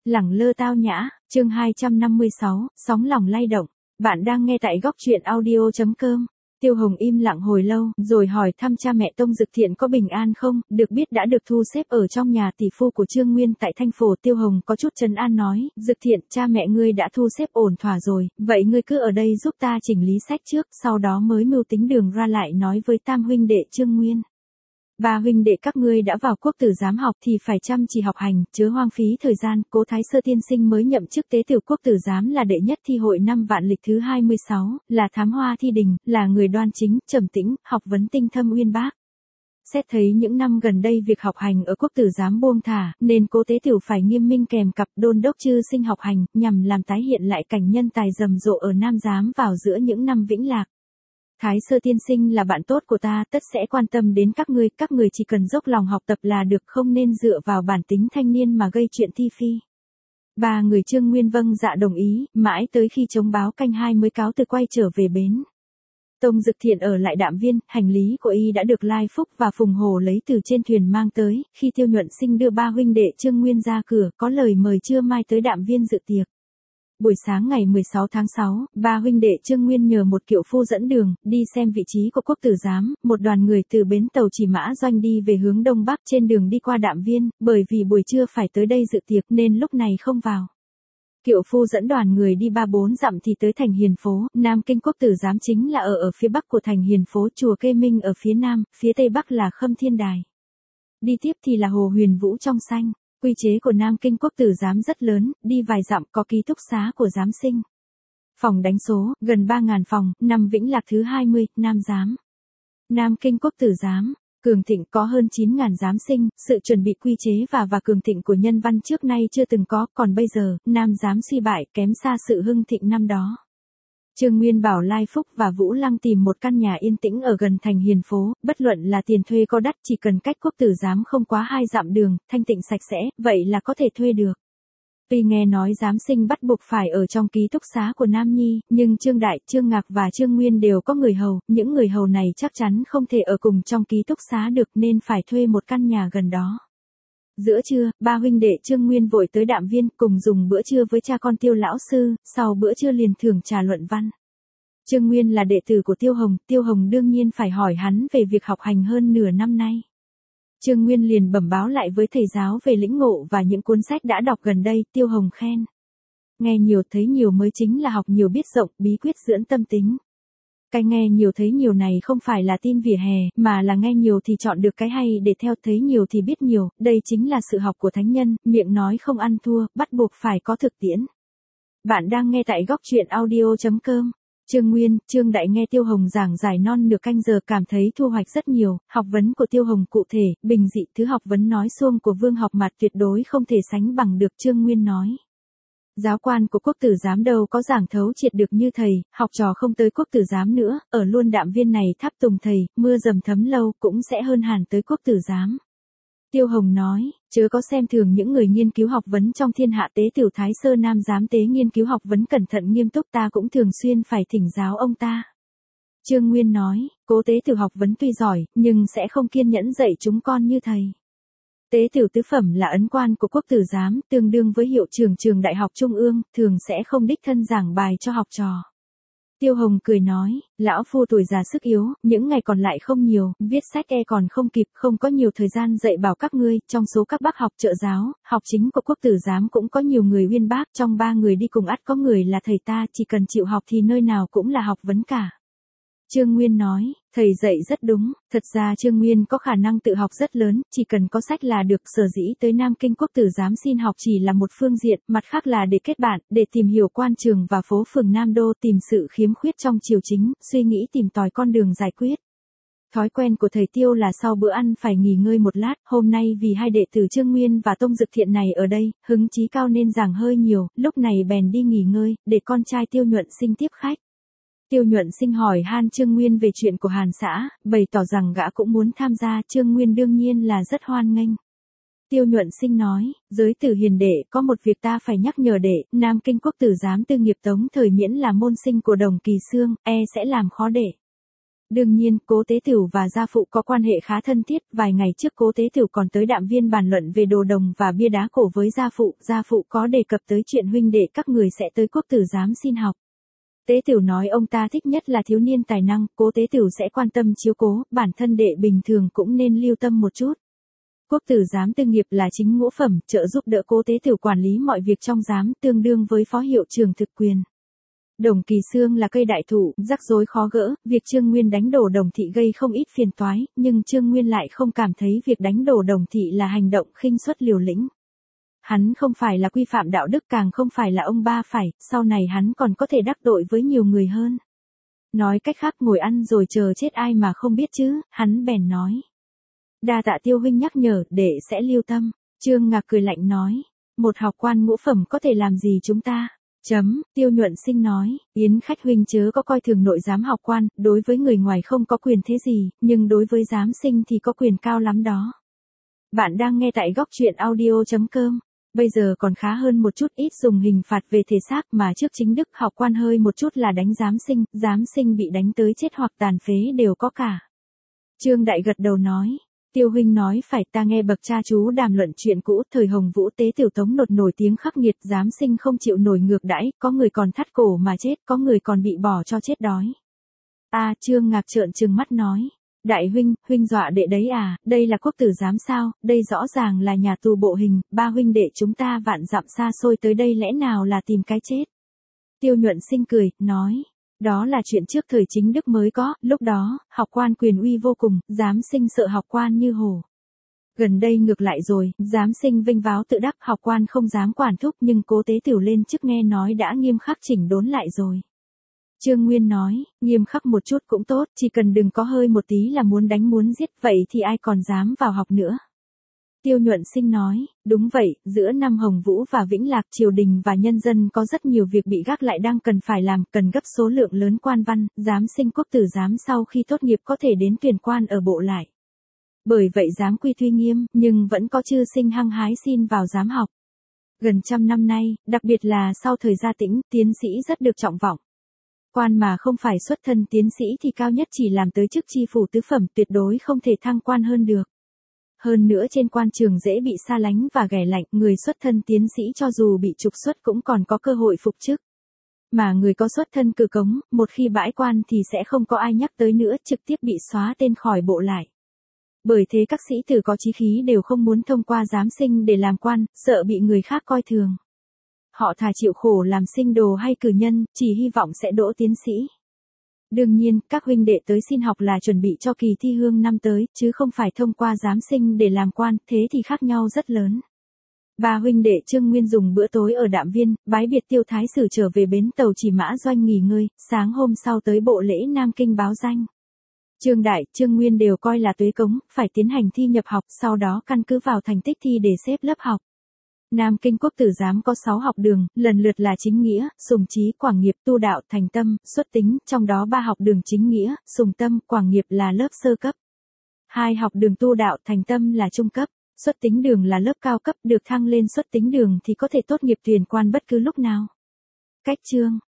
Lẳng lơ tao nhã, chương 256, sóng lòng lay động. Bạn đang nghe tại góc truyện audio.com. Tiêu Hồng im lặng hồi lâu, rồi hỏi thăm cha mẹ Tông Dực Thiện có bình an không, được biết đã được thu xếp ở trong nhà tỷ phu của Trương Nguyên tại Thanh Phổ. Tiêu Hồng có chút trấn an nói, Dực Thiện, cha mẹ ngươi đã thu xếp ổn thỏa rồi, vậy ngươi cứ ở đây giúp ta chỉnh lý sách trước, sau đó mới mưu tính đường ra lại nói với tam huynh đệ Trương Nguyên. Ba huynh đệ các ngươi đã vào quốc tử giám học thì phải chăm chỉ học hành, chớ hoang phí thời gian. Cố Thái Sơ tiên sinh mới nhậm chức tế tiểu quốc tử giám là đệ nhất thi hội năm vạn lịch thứ 26, là thám hoa thi đình, là người đoan chính, trầm tĩnh, học vấn tinh thâm uyên bác. Xét thấy những năm gần đây việc học hành ở quốc tử giám buông thả, nên Cố tế tiểu phải nghiêm minh kèm cặp đôn đốc chư sinh học hành, nhằm làm tái hiện lại cảnh nhân tài rầm rộ ở Nam Giám vào giữa những năm vĩnh lạc. Thái Sơ tiên sinh là bạn tốt của ta, tất sẽ quan tâm đến các ngươi chỉ cần dốc lòng học tập là được, không nên dựa vào bản tính thanh niên mà gây chuyện thi phi. Ba người Trương Nguyên vâng dạ đồng ý, mãi tới khi chống báo canh 2 mới cáo từ quay trở về bến. Tông Dực Thiện ở lại Đạm Viên, hành lý của y đã được Lai Phúc và Phùng Hồ lấy từ trên thuyền mang tới, khi Tiêu Nhuận Sinh đưa ba huynh đệ Trương Nguyên ra cửa, có lời mời trưa mai tới Đạm Viên dự tiệc. Buổi sáng ngày 16 tháng 6, ba huynh đệ Trương Nguyên nhờ một kiệu phu dẫn đường, đi xem vị trí của quốc tử giám, một đoàn người từ bến tàu Chỉ Mã Doanh đi về hướng đông bắc, trên đường đi qua Đạm Viên, bởi vì buổi trưa phải tới đây dự tiệc nên lúc này không vào. Kiệu phu dẫn đoàn người đi 3-4 dặm thì tới thành Hiền Phố. Nam Kinh quốc tử giám chính là ở phía bắc của thành Hiền Phố, chùa Kê Minh ở phía nam, phía tây bắc là Khâm Thiên Đài. Đi tiếp thì là Hồ Huyền Vũ trong xanh. Quy chế của Nam Kinh quốc tử giám rất lớn, đi vài dặm có ký túc xá của giám sinh. Phòng đánh số, gần 3.000 phòng, nằm Vĩnh Lạc thứ 20, Nam Giám. Nam Kinh quốc tử giám, cường thịnh có hơn 9.000 giám sinh, sự chuẩn bị quy chế và cường thịnh của nhân văn trước nay chưa từng có, còn bây giờ, Nam Giám suy bại kém xa sự hưng thịnh năm đó. Trương Nguyên bảo Lai Phúc và Vũ Lăng tìm một căn nhà yên tĩnh ở gần thành Hiền Phố, bất luận là tiền thuê có đắt, chỉ cần cách quốc tử giám không quá 2 dặm đường, thanh tịnh sạch sẽ, vậy là có thể thuê được. Tuy nghe nói giám sinh bắt buộc phải ở trong ký túc xá của Nam Nhi, nhưng Trương Đại, Trương Ngạc và Trương Nguyên đều có người hầu, những người hầu này chắc chắn không thể ở cùng trong ký túc xá được nên phải thuê một căn nhà gần đó. Giữa trưa, ba huynh đệ Trương Nguyên vội tới Đạm Viên cùng dùng bữa trưa với cha con Tiêu lão sư, sau bữa trưa liền thưởng trà luận văn. Trương Nguyên là đệ tử của Tiêu Hồng đương nhiên phải hỏi hắn về việc học hành hơn nửa năm nay. Trương Nguyên liền bẩm báo lại với thầy giáo về lĩnh ngộ và những cuốn sách đã đọc gần đây. Tiêu Hồng khen: nghe nhiều thấy nhiều mới chính là học nhiều biết rộng, bí quyết dưỡng tâm tính. Cái nghe nhiều thấy nhiều này không phải là tin vỉa hè, mà là nghe nhiều thì chọn được cái hay để theo, thấy nhiều thì biết nhiều, đây chính là sự học của thánh nhân, miệng nói không ăn thua, bắt buộc phải có thực tiễn. Bạn đang nghe tại góc truyện audio.com. Trương Nguyên, Trương Đại nghe Tiêu Hồng giảng giải non nửa canh giờ cảm thấy thu hoạch rất nhiều, học vấn của Tiêu Hồng cụ thể, bình dị, thứ học vấn nói suông của Vương Học Mạt tuyệt đối không thể sánh bằng được. Trương Nguyên nói: giáo quan của quốc tử giám đâu có giảng thấu triệt được như thầy, học trò không tới quốc tử giám nữa, ở luôn Đạm Viên này tháp tùng thầy, mưa dầm thấm lâu cũng sẽ hơn hẳn tới quốc tử giám. Tiêu Hồng nói, chớ có xem thường những người nghiên cứu học vấn trong thiên hạ, tế tiểu Thái Sơ Nam Giám tế nghiên cứu học vấn cẩn thận nghiêm túc, ta cũng thường xuyên phải thỉnh giáo ông ta. Trương Nguyên nói, Cố tế tiểu học vấn tuy giỏi, nhưng sẽ không kiên nhẫn dạy chúng con như thầy. Tế tiểu tứ phẩm là ấn quan của quốc tử giám, tương đương với hiệu trưởng trường đại học trung ương, thường sẽ không đích thân giảng bài cho học trò. Tiêu Hồng cười nói, lão phu tuổi già sức yếu, những ngày còn lại không nhiều, viết sách còn không kịp, không có nhiều thời gian dạy bảo các ngươi. Trong số các bác học trợ giáo, học chính của quốc tử giám cũng có nhiều người uyên bác, trong 3 người đi cùng ắt có người là thầy ta, chỉ cần chịu học thì nơi nào cũng là học vấn cả. Trương Nguyên nói, thầy dạy rất đúng, thật ra Trương Nguyên có khả năng tự học rất lớn, chỉ cần có sách là được, sở dĩ tới Nam Kinh quốc tử giám xin học chỉ là một phương diện, mặt khác là để kết bạn, để tìm hiểu quan trường và phố phường Nam Đô, tìm sự khiếm khuyết trong triều chính, suy nghĩ tìm tòi con đường giải quyết. Thói quen của thầy Tiêu là sau bữa ăn phải nghỉ ngơi một lát, hôm nay vì hai đệ tử Trương Nguyên và Tông Dực Thiện này ở đây, hứng chí cao nên giảng hơi nhiều, lúc này bèn đi nghỉ ngơi, để con trai Tiêu Nhuận Sinh tiếp khách. Tiêu Nhuận Sinh hỏi han Trương Nguyên về chuyện của Hàn xã, bày tỏ rằng gã cũng muốn tham gia. Trương Nguyên đương nhiên là rất hoan nghênh. Tiêu Nhuận Sinh nói, giới tử hiền đệ, có một việc ta phải nhắc nhở đệ, Nam Kinh quốc tử giám tư nghiệp Tống thời miễn là môn sinh của Đồng Kỳ Xương, sẽ làm khó đệ. Đương nhiên, Cố Tế Tửu và gia phụ có quan hệ khá thân thiết, vài ngày trước Cố Tế Tửu còn tới Đạm Viên bàn luận về đồ đồng và bia đá cổ với gia phụ có đề cập tới chuyện huynh đệ các người sẽ tới quốc tử giám xin học. Tế Tửu nói ông ta thích nhất là thiếu niên tài năng, Cố Tế Tửu sẽ quan tâm chiếu cố, bản thân đệ bình thường cũng nên lưu tâm một chút. Quốc tử giám tư nghiệp là chính ngũ phẩm, trợ giúp đỡ Cố Tế Tửu quản lý mọi việc trong giám, tương đương với phó hiệu trưởng thực quyền. Đồng Kỳ Xương là cây đại thụ, rắc rối khó gỡ, việc Trương Nguyên đánh đổ Đồng Thị gây không ít phiền toái, nhưng Trương Nguyên lại không cảm thấy việc đánh đổ Đồng Thị là hành động khinh suất liều lĩnh. Hắn không phải là quy phạm đạo đức, càng không phải là ông ba phải, sau này hắn còn có thể đắc tội với nhiều người hơn. Nói cách khác, ngồi ăn rồi chờ chết ai mà không biết chứ, hắn bèn nói. Đa tạ Tiêu huynh nhắc nhở, đệ sẽ lưu tâm. Trương Ngạc cười lạnh nói, một học quan ngũ phẩm có thể làm gì chúng ta? Tiêu Nhuận Sinh nói, Yến khách huynh chớ có coi thường nội giám học quan, đối với người ngoài không có quyền thế gì, nhưng đối với giám sinh thì có quyền cao lắm đó. Bạn đang nghe tại góc truyện audio.com. Bây giờ còn khá hơn một chút, ít dùng hình phạt về thể xác, mà trước chính đức học quan hơi một chút là đánh giám sinh bị đánh tới chết hoặc tàn phế đều có cả. Trương Đại gật đầu nói, Tiêu huynh nói phải, ta nghe bậc cha chú đàm luận chuyện cũ, thời Hồng Vũ Tế Tiểu Tống nổi tiếng khắc nghiệt, giám sinh không chịu nổi ngược đãi, có người còn thắt cổ mà chết, có người còn bị bỏ cho chết đói. Trương Ngạc trợn trừng mắt nói, đại huynh dọa đệ đấy à, đây là quốc tử giám sao, đây rõ ràng là nhà tù bộ hình, ba huynh đệ chúng ta vạn dặm xa xôi tới đây lẽ nào là tìm cái chết. Tiêu Nhuận Sinh cười, nói, đó là chuyện trước thời chính đức mới có, lúc đó, học quan quyền uy vô cùng, giám sinh sợ học quan như hổ. Gần đây ngược lại rồi, giám sinh vinh váo tự đắc, học quan không dám quản thúc, nhưng Cố Tế Tửu lên chức nghe nói đã nghiêm khắc chỉnh đốn lại rồi. Trương Nguyên nói, nghiêm khắc một chút cũng tốt, chỉ cần đừng có hơi một tí là muốn đánh muốn giết, vậy thì ai còn dám vào học nữa. Tiêu Nhuận Sinh nói, đúng vậy, giữa năm Hồng Vũ và Vĩnh Lạc, triều đình và nhân dân có rất nhiều việc bị gác lại đang cần phải làm, cần gấp số lượng lớn quan văn, giám sinh quốc tử giám sau khi tốt nghiệp có thể đến tuyển quan ở bộ lại. Bởi vậy giám quy tuy nghiêm, nhưng vẫn có chư sinh hăng hái xin vào giám học. Gần trăm năm nay, đặc biệt là sau thời Gia Tĩnh, tiến sĩ rất được trọng vọng. Quan mà không phải xuất thân tiến sĩ thì cao nhất chỉ làm tới chức tri phủ tứ phẩm, tuyệt đối không thể thăng quan hơn được. Hơn nữa trên quan trường dễ bị xa lánh và ghẻ lạnh, người xuất thân tiến sĩ cho dù bị trục xuất cũng còn có cơ hội phục chức. Mà người có xuất thân cử cống, một khi bãi quan thì sẽ không có ai nhắc tới nữa, trực tiếp bị xóa tên khỏi bộ lại. Bởi thế các sĩ tử có chí khí đều không muốn thông qua giám sinh để làm quan, sợ bị người khác coi thường. Họ thà chịu khổ làm sinh đồ hay cử nhân, chỉ hy vọng sẽ đỗ tiến sĩ. Đương nhiên, các huynh đệ tới xin học là chuẩn bị cho kỳ thi hương năm tới, chứ không phải thông qua giám sinh để làm quan, thế thì khác nhau rất lớn. Ba huynh đệ Trương Nguyên dùng bữa tối ở Đạm Viên, bái biệt Tiêu Thái Sử trở về bến tàu Chỉ Mã Doanh nghỉ ngơi, sáng hôm sau tới bộ lễ Nam Kinh báo danh. Trương Đại, Trương Nguyên đều coi là tuế cống, phải tiến hành thi nhập học, sau đó căn cứ vào thành tích thi để xếp lớp học. Nam Kinh quốc tử giám có 6 học đường, lần lượt là chính nghĩa, sùng trí, quảng nghiệp, tu đạo, thành tâm, xuất tính, trong đó 3 học đường chính nghĩa, sùng tâm, quảng nghiệp là lớp sơ cấp. 2 học đường tu đạo, thành tâm là trung cấp, xuất tính đường là lớp cao cấp, được thăng lên xuất tính đường thì có thể tốt nghiệp tuyển quan bất cứ lúc nào. Cách chương